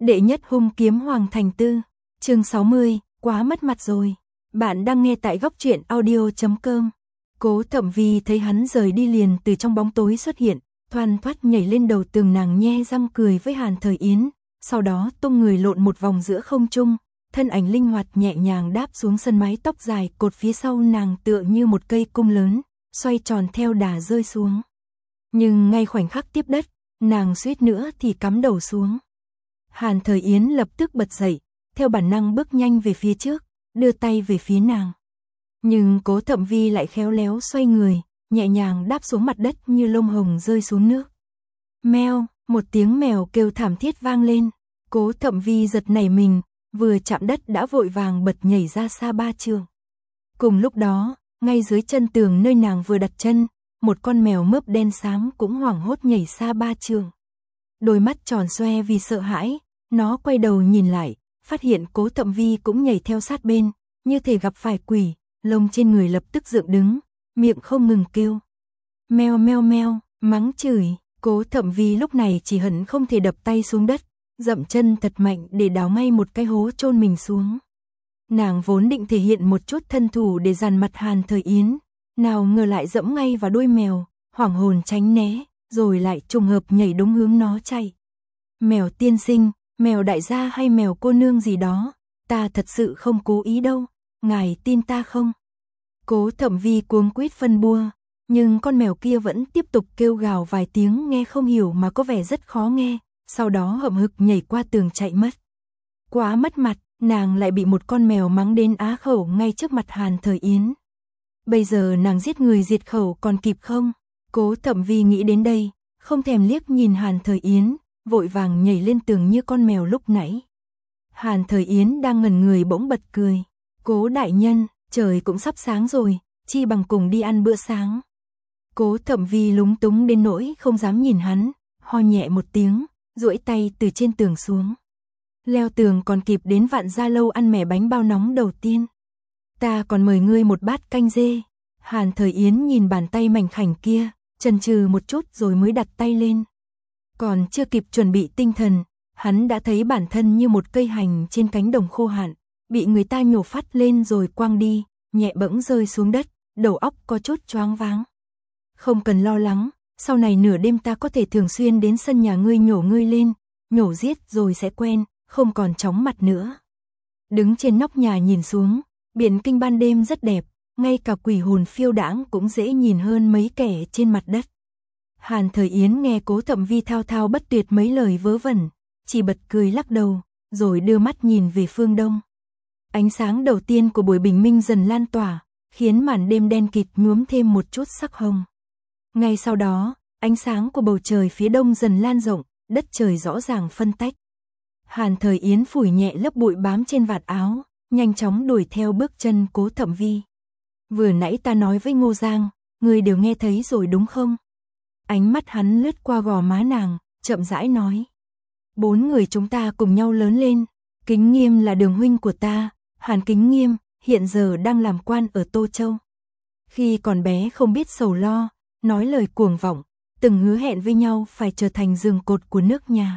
Đệ nhất hung kiếm Hoàng Thành Tư, chương 60, quá mất mặt rồi. Bạn đang nghe tại góc truyện audio.com. Cố Thẩm Vi thấy hắn rời đi liền từ trong bóng tối xuất hiện, thoăn thoắt nhảy lên đầu tường, nàng nhe răng cười với Hàn Thời Yến, sau đó tung người lộn một vòng giữa không trung, thân ảnh linh hoạt nhẹ nhàng đáp xuống sân mái tóc dài cột phía sau nàng tựa như một cây cung lớn, xoay tròn theo đà rơi xuống. Nhưng ngay khoảnh khắc tiếp đất, nàng suýt nữa thì cắm đầu xuống. Hàn Thời Yến lập tức bật dậy, theo bản năng bước nhanh về phía trước, đưa tay về phía nàng. Nhưng Cố Thẩm Vi lại khéo léo xoay người, nhẹ nhàng đáp xuống mặt đất như lông hồng rơi xuống nước. Meo, một tiếng mèo kêu thảm thiết vang lên. Cố Thẩm Vi giật nảy mình, vừa chạm đất đã vội vàng bật nhảy ra xa 3 trượng. Cùng lúc đó, ngay dưới chân tường nơi nàng vừa đặt chân, một con mèo mướp đen xám cũng hoảng hốt nhảy xa 3 trượng. Đôi mắt tròn xoe vì sợ hãi, nó quay đầu nhìn lại, phát hiện Cố Thẩm Vi cũng nhảy theo sát bên, như thể gặp phải quỷ, lông trên người lập tức dựng đứng, miệng không ngừng kêu. Meo meo meo, mắng chửi. Cố Thẩm Vi lúc này chỉ hận không thể đập tay xuống đất, dậm chân thật mạnh để đào ngay một cái hố chôn mình xuống. Nàng vốn định thể hiện một chút thân thủ để dằn mặt Hàn Thời Yến, nào ngờ lại dẫm ngay vào đuôi mèo, hoảng hồn tránh né, rồi lại trùng hợp nhảy đúng hướng nó chạy. Mèo tiên sinh, mèo đại gia hay mèo cô nương gì đó, ta thật sự không cố ý đâu, ngài tin ta không? Cố Thẩm Vi cuống quýt phân bua, nhưng con mèo kia vẫn tiếp tục kêu gào vài tiếng nghe không hiểu mà có vẻ rất khó nghe, sau đó hậm hực nhảy qua tường chạy mất. Quá mất mặt, nàng lại bị một con mèo mắng đến á khẩu ngay trước mặt Hàn Thời Yến. Bây giờ nàng giết người diệt khẩu còn kịp không? Cố Thẩm Vi nghĩ đến đây, không thèm liếc nhìn Hàn Thời Yến, vội vàng nhảy lên tường như con mèo lúc nãy. Hàn Thời Yến đang ngẩn người bỗng bật cười. Cố đại nhân, trời cũng sắp sáng rồi, chi bằng cùng đi ăn bữa sáng. Cố Thẩm Vi lúng túng đến nỗi không dám nhìn hắn, ho nhẹ một tiếng, duỗi tay từ trên tường xuống. Leo tường còn kịp đến Vạn Gia Lâu ăn mẻ bánh bao nóng đầu tiên. Ta còn mời ngươi một bát canh dê. Hàn Thời Yến nhìn bàn tay mảnh khảnh kia, chần chừ một chút rồi mới đặt tay lên. Còn chưa kịp chuẩn bị tinh thần, hắn đã thấy bản thân như một cây hành trên cánh đồng khô hạn, bị người ta nhổ phát lên rồi quăng đi, nhẹ bẫng rơi xuống đất, đầu óc có chút choáng váng. Không cần lo lắng, sau này nửa đêm ta có thể thường xuyên đến sân nhà ngươi nhổ ngươi lên, nhổ giết rồi sẽ quen, không còn chóng mặt nữa. Đứng trên nóc nhà nhìn xuống, biển Kinh ban đêm rất đẹp, ngay cả quỷ hồn phiêu đãng cũng dễ nhìn hơn mấy kẻ trên mặt đất. Hàn Thời Yến nghe Cố Thẩm Vi thao thao bất tuyệt mấy lời vớ vẩn, chỉ bật cười lắc đầu, rồi đưa mắt nhìn về phương đông. Ánh sáng đầu tiên của buổi bình minh dần lan tỏa, khiến màn đêm đen kịt nhuốm thêm một chút sắc hồng. Ngay sau đó, ánh sáng của bầu trời phía đông dần lan rộng, đất trời rõ ràng phân tách. Hàn Thời Yến phủi nhẹ lớp bụi bám trên vạt áo, nhanh chóng đuổi theo bước chân Cố Thẩm Vi. Vừa nãy ta nói với Ngô Giang, ngươi đều nghe thấy rồi đúng không? Ánh mắt hắn lướt qua gò má nàng, chậm rãi nói. 4 người chúng ta cùng nhau lớn lên, Kính Nghiêm là đường huynh của ta, Hàn Kính Nghiêm, hiện giờ đang làm quan ở Tô Châu. Khi còn bé không biết sầu lo, nói lời cuồng vọng, từng hứa hẹn với nhau phải trở thành giường cột của nước nhà.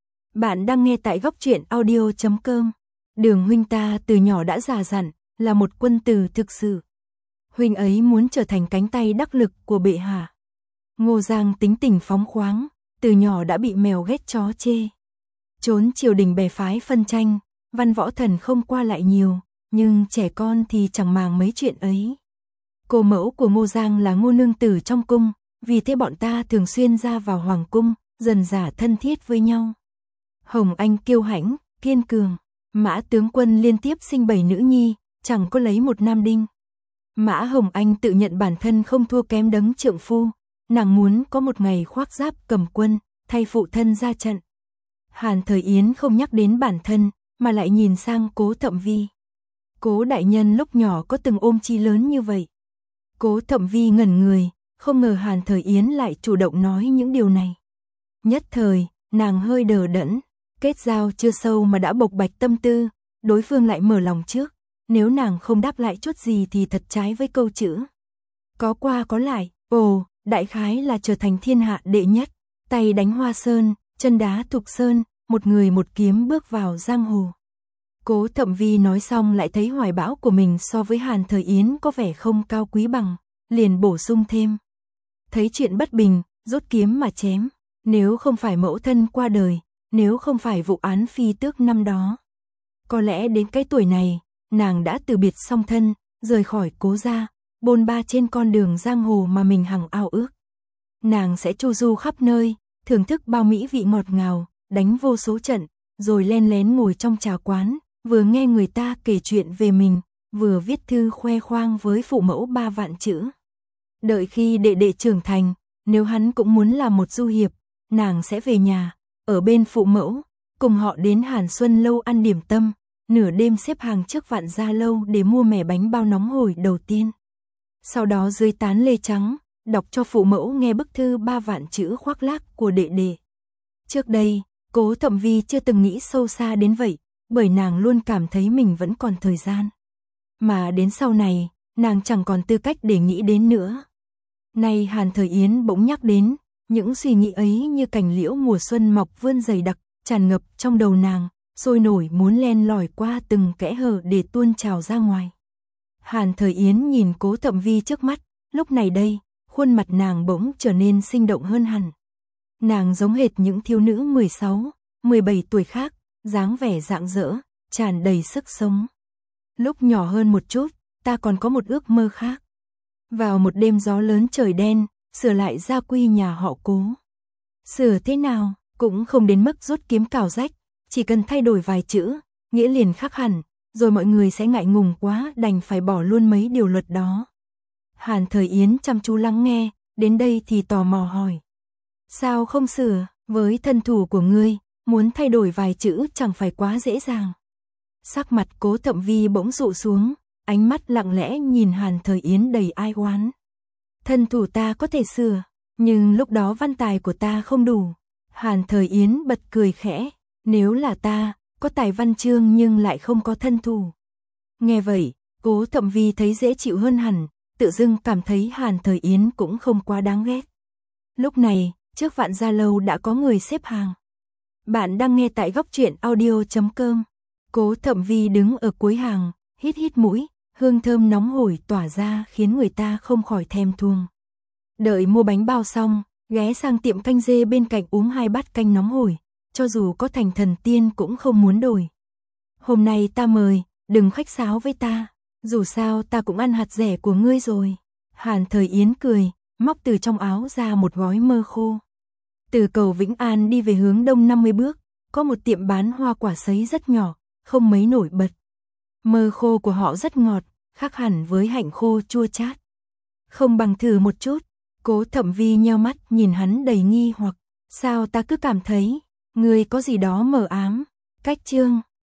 Bạn đang nghe tại góc truyện audio.com. Đường huynh ta từ nhỏ đã già dặn, là một quân tử thực sự. Huynh ấy muốn trở thành cánh tay đắc lực của bệ hạ. Ngô Giang tính tình phóng khoáng, từ nhỏ đã bị mèo ghét chó chê. Trốn triều đình bè phái phân tranh, văn võ thần không qua lại nhiều, nhưng trẻ con thì chẳng màng mấy chuyện ấy. Cô mẫu của Ngô Giang là Ngô nương tử trong cung, vì thế bọn ta thường xuyên ra vào hoàng cung, dần dả thân thiết với nhau. Hồng Anh kiêu hãnh, kiên cường, Mã tướng quân liên tiếp sinh 7 nữ nhi, chẳng có lấy một nam đinh. Mã Hồng Anh tự nhận bản thân không thua kém đấng trượng phu, nàng muốn có một ngày khoác giáp cầm quân, thay phụ thân ra trận. Hàn Thời Yến không nhắc đến bản thân, mà lại nhìn sang Cố Thẩm Vi. Cố đại nhân lúc nhỏ có từng ôm chi lớn như vậy. Cố Thẩm Vi ngẩn người, không ngờ Hàn Thời Yến lại chủ động nói những điều này. Nhất thời, nàng hơi đờ đẫn, kết giao chưa sâu mà đã bộc bạch tâm tư, đối phương lại mở lòng trước, nếu nàng không đáp lại chút gì thì thật trái với câu chữ. Có qua có lại, đại khái là trở thành thiên hạ đệ nhất, tay đánh Hoa Sơn, chân đá Thục Sơn, một người một kiếm bước vào giang hồ. Cố Thẩm Vi nói xong lại thấy hoài bão của mình so với Hàn Thời Yến có vẻ không cao quý bằng, liền bổ sung thêm. Thấy chuyện bất bình, rút kiếm mà chém, nếu không phải mẫu thân qua đời, nếu không phải vụ án phi tước năm đó. Có lẽ đến cái tuổi này, nàng đã từ biệt song thân, rời khỏi cố gia, bôn ba trên con đường giang hồ mà mình hằng ao ước. Nàng sẽ chu du khắp nơi, thưởng thức bao mỹ vị ngọt ngào, đánh vô số trận, rồi len lén ngồi trong trà quán, vừa nghe người ta kể chuyện về mình, vừa viết thư khoe khoang với phụ mẫu 3 vạn chữ. Đợi khi đệ đệ trưởng thành, nếu hắn cũng muốn làm một du hiệp, nàng sẽ về nhà, ở bên phụ mẫu, cùng họ đến Hàn Xuân Lâu ăn điểm tâm, nửa đêm xếp hàng trước Vạn Gia Lâu để mua mẻ bánh bao nóng hổi đầu tiên. Sau đó dưới tán lê trắng, đọc cho phụ mẫu nghe bức thư 3 vạn chữ khoác lác của đệ đệ. Trước đây, Cố Thẩm Vi chưa từng nghĩ sâu xa đến vậy, bởi nàng luôn cảm thấy mình vẫn còn thời gian. Mà đến sau này, nàng chẳng còn tư cách để nghĩ đến nữa. Nay Hàn Thời Yến bỗng nhắc đến, những suy nghĩ ấy như cành liễu mùa xuân mọc vươn dày đặc, tràn ngập trong đầu nàng, sôi nổi muốn len lỏi qua từng kẽ hở để tuôn trào ra ngoài. Hàn Thời Yến nhìn Cố Thẩm Vi trước mắt, lúc này đây, khuôn mặt nàng bỗng trở nên sinh động hơn hẳn. Nàng giống hệt những thiếu nữ 16, 17 tuổi khác, dáng vẻ rạng rỡ, tràn đầy sức sống. Lúc nhỏ hơn một chút, ta còn có một ước mơ khác. Vào một đêm gió lớn trời đen, sửa lại gia quy nhà họ Cố. Sửa thế nào, cũng không đến mức rút kiếm cào rách, chỉ cần thay đổi vài chữ, nghĩa liền khác hẳn, rồi mọi người sẽ ngại ngùng quá đành phải bỏ luôn mấy điều luật đó. Hàn Thời Yến chăm chú lắng nghe, đến đây thì tò mò hỏi. Sao không sửa, với thân thủ của ngươi, muốn thay đổi vài chữ chẳng phải quá dễ dàng. Sắc mặt Cố Thẩm Vi bỗng dụ xuống, ánh mắt lặng lẽ nhìn Hàn Thời Yến đầy ai oán. Thân thủ ta có thể sửa, nhưng lúc đó văn tài của ta không đủ. Hàn Thời Yến bật cười khẽ, nếu là ta, có tài văn chương nhưng lại không có thân thủ. Nghe vậy, Cố Thẩm Vi thấy dễ chịu hơn hẳn, tự dưng cảm thấy Hàn Thời Yến cũng không quá đáng ghét. Lúc này, trước Vạn Gia Lâu đã có người xếp hàng. Bạn đang nghe tại góc truyện audio.com. Cố Thẩm Vi đứng ở cuối hàng, hít hít mũi, hương thơm nóng hổi tỏa ra khiến người ta không khỏi thèm thuồng. Đợi mua bánh bao xong, ghé sang tiệm canh dê bên cạnh uống 2 bát canh nóng hổi, cho dù có thành thần tiên cũng không muốn đổi. Hôm nay ta mời, đừng khách sáo với ta, dù sao ta cũng ăn hạt rẻ của ngươi rồi. Hàn Thời Yến cười, móc từ trong áo ra một gói mơ khô. Từ cầu Vĩnh An đi về hướng đông 50 bước, có một tiệm bán hoa quả sấy rất nhỏ, không mấy nổi bật. Mơ khô của họ rất ngọt, khác hẳn với hạnh khô chua chát. Không bằng thử một chút. Cố Thẩm Vi nheo mắt nhìn hắn đầy nghi hoặc, sao ta cứ cảm thấy, ngươi có gì đó mờ ám. Cách chương